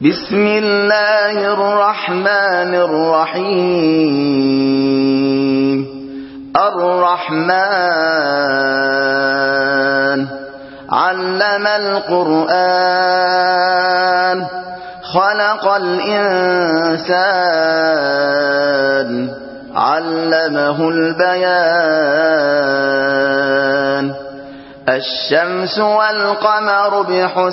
بسم الله الرحمن الرحيم الرحمن علم القرآن خلق الإنسان علمه البيان الشمس والقمر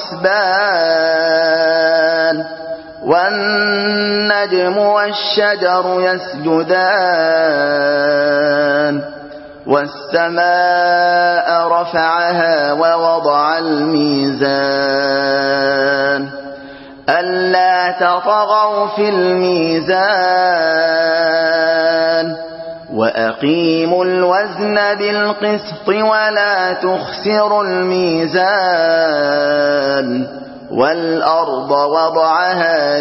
بحسبان والنجم والشجر يسجدان والسماء رفعها ووضع الميزان ألا تطغوا في الميزان وأقيموا الوزن بالقسط ولا تخسروا الميزان والأرض وضعها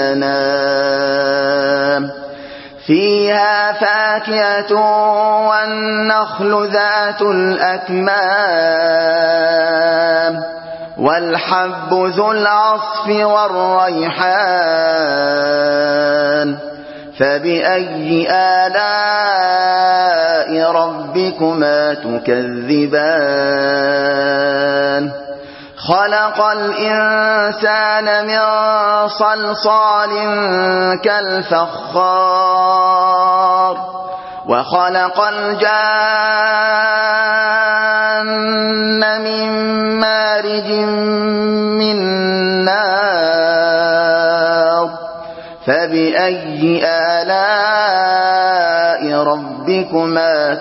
للأنام فيها فاكهة والنخل ذات الأكمام والحب ذو العصف والريحان فبأي آلاء ربكما تكذبان خلق الإنسان من صلصال كالفخار وخلق الجان من مارج من نار فبأي آلاء ربكما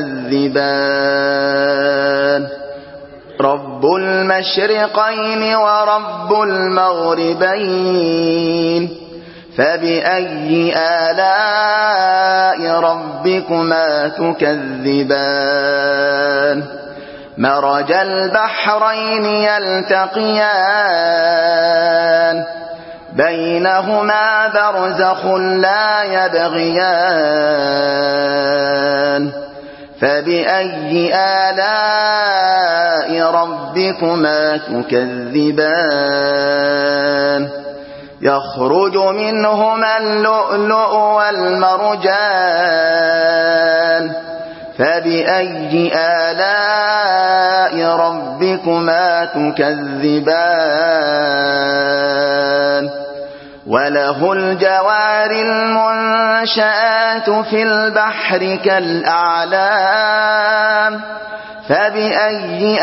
تكذبان رب المشرقين ورب المغربين فبأي آلاء ربكما تكذبان مرج البحرين يلتقيان بينهما برزخ لا يبغيان فبأي آلاء ربكما تكذبان يخرج منهما اللؤلؤ والمرجان فبأي آلاء ربكما تكذبان وله الجوار المنشآت في البحر كالأعلام فبأي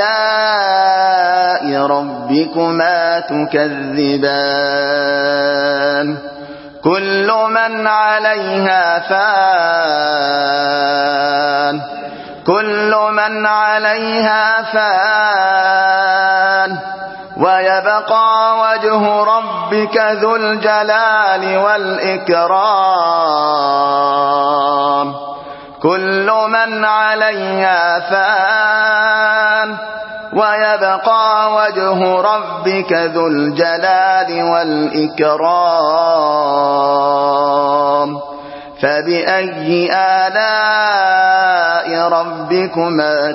آلاء ربكما تكذبان كل من عليها فان كل من عليها فان ويبقى وجه ربك ذو الجلال والإكرام كل من عليها فان ويبقى وجه ربك ذو الجلال والإكرام فبأي آلاء ربكما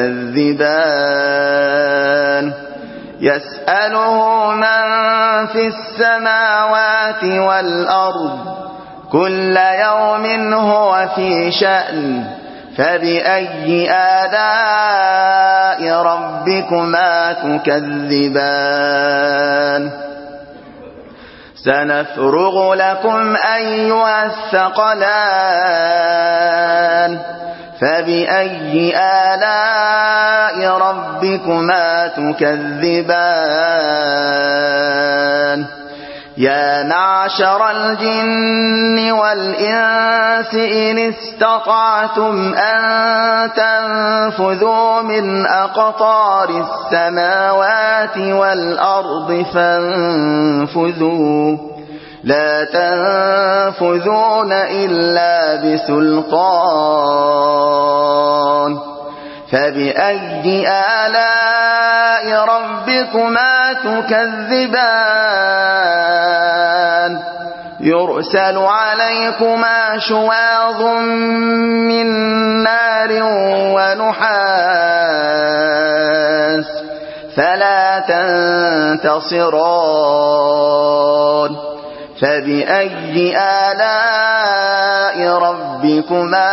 تكذبان يسأله من في السماوات والأرض كل يوم هو في شأن فبأي آلاء ربكما تكذبان سنفرغ لكم أيها الثقلان فبأي آلاء ربكما تكذبان يا معشر الجن والإنس إن استطعتم أن تنفذوا من أقطار السماوات والأرض فانفذوا لا تنفذون إلا بسلطان فبأي آلاء ربكما تكذبان يرسل عليكما شواظ من نار ونحاس فلا تنتصران فبأي آلاء ربكما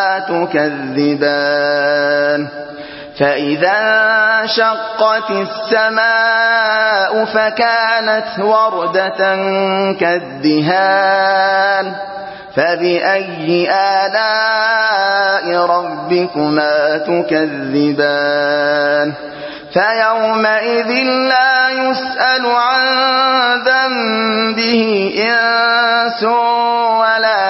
تكذبان فإذا انشقت السماء فكانت وردة كالدهان فبأي آلاء ربكما تكذبان فيومئذ لا يسأل عن ذنبه إنس ولا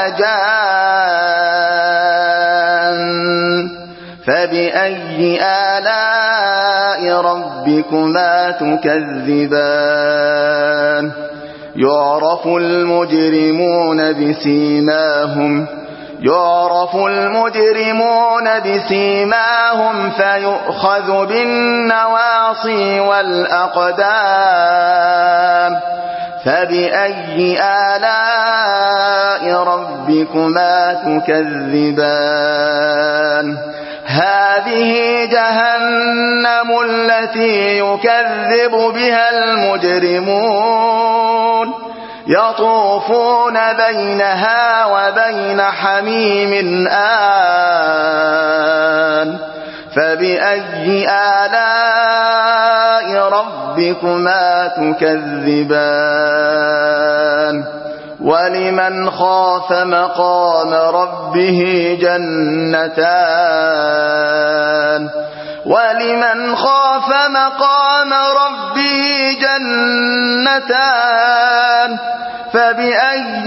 جان فبأي آلاء ربكما تكذبان يعرف المجرمون بسيماهم فيؤخذ بالنواصي والأقدام فبأي آلاء ربكما تكذبان هذه جهنم التي يكذب بها المجرمون يطوفون بينها وبين حميم آن فبأي آلاء ربكما تكذبان ولمن خاف مقام ربه جنتان فبأي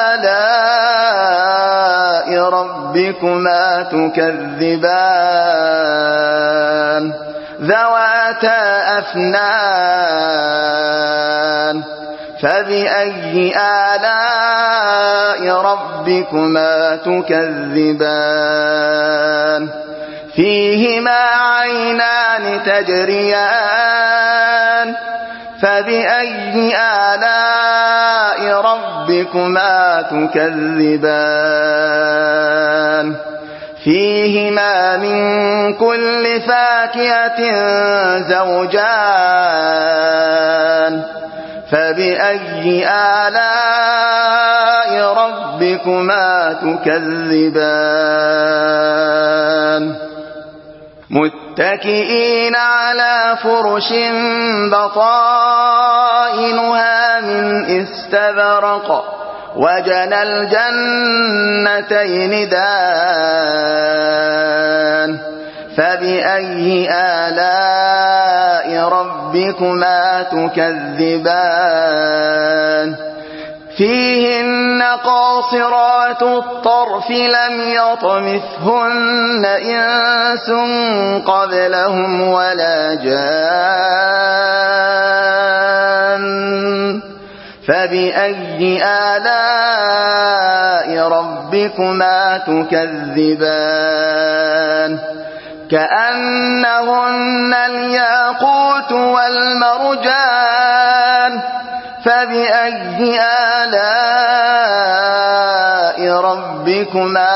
آلاء ربكما تكذبان ذواتا أفنان فبأي آلاء ربكما تكذبان فيهما عينان تجريان فبأي آلاء ربكما تكذبان فيهما من كل فاكهة زوجان فبأي آلاء ربكما تكذبان متكئين على فرش بطائنها من استبرق وجنى الجنتين دان فبأي آلاء ربكما تكذبان فيهن قاصرات الطرف لم يطمثهن إنس قبلهم ولا جان فبأي آلاء ربكما تكذبان كأنهن الياقوت والمرجان فبأي آلاء ربكما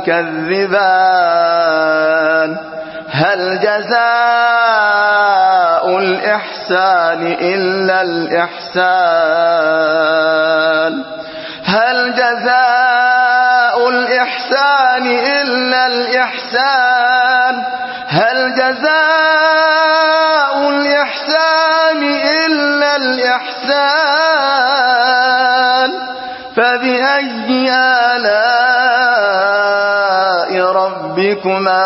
تكذبان هل جزاء الإحسان إلا الإحسان هل جزاء الإحسان إلا الإحسان هل جزاء الإحسان إلا الإحسان فبأي آلاء ربكما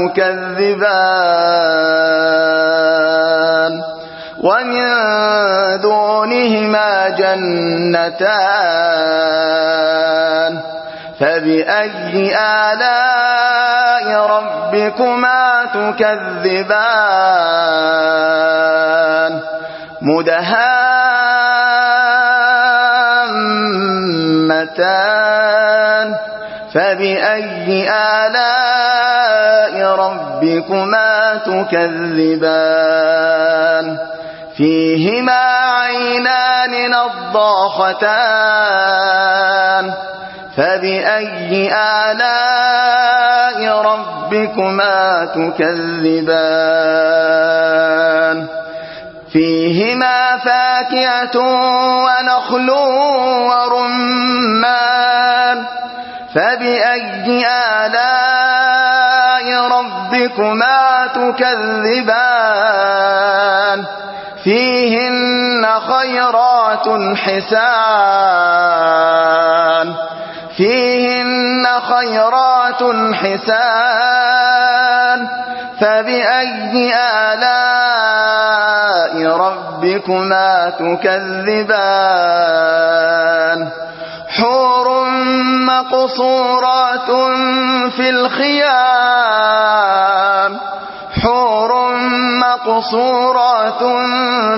تكذبان ومن دونهما جنتان فبأي آلاء ربكما تكذبان مدهامتان فبأي آلاء ربكما تكذبان فيهما عينان نضاختان فبأي آلاء ربكما تكذبان فيهما فاكهة ونخل ورمان فبأي آلاء ربكما تكذبان فيهن خيرات حسان فبأي آلاء ربكما تكذبان حور مقصورات في الخيام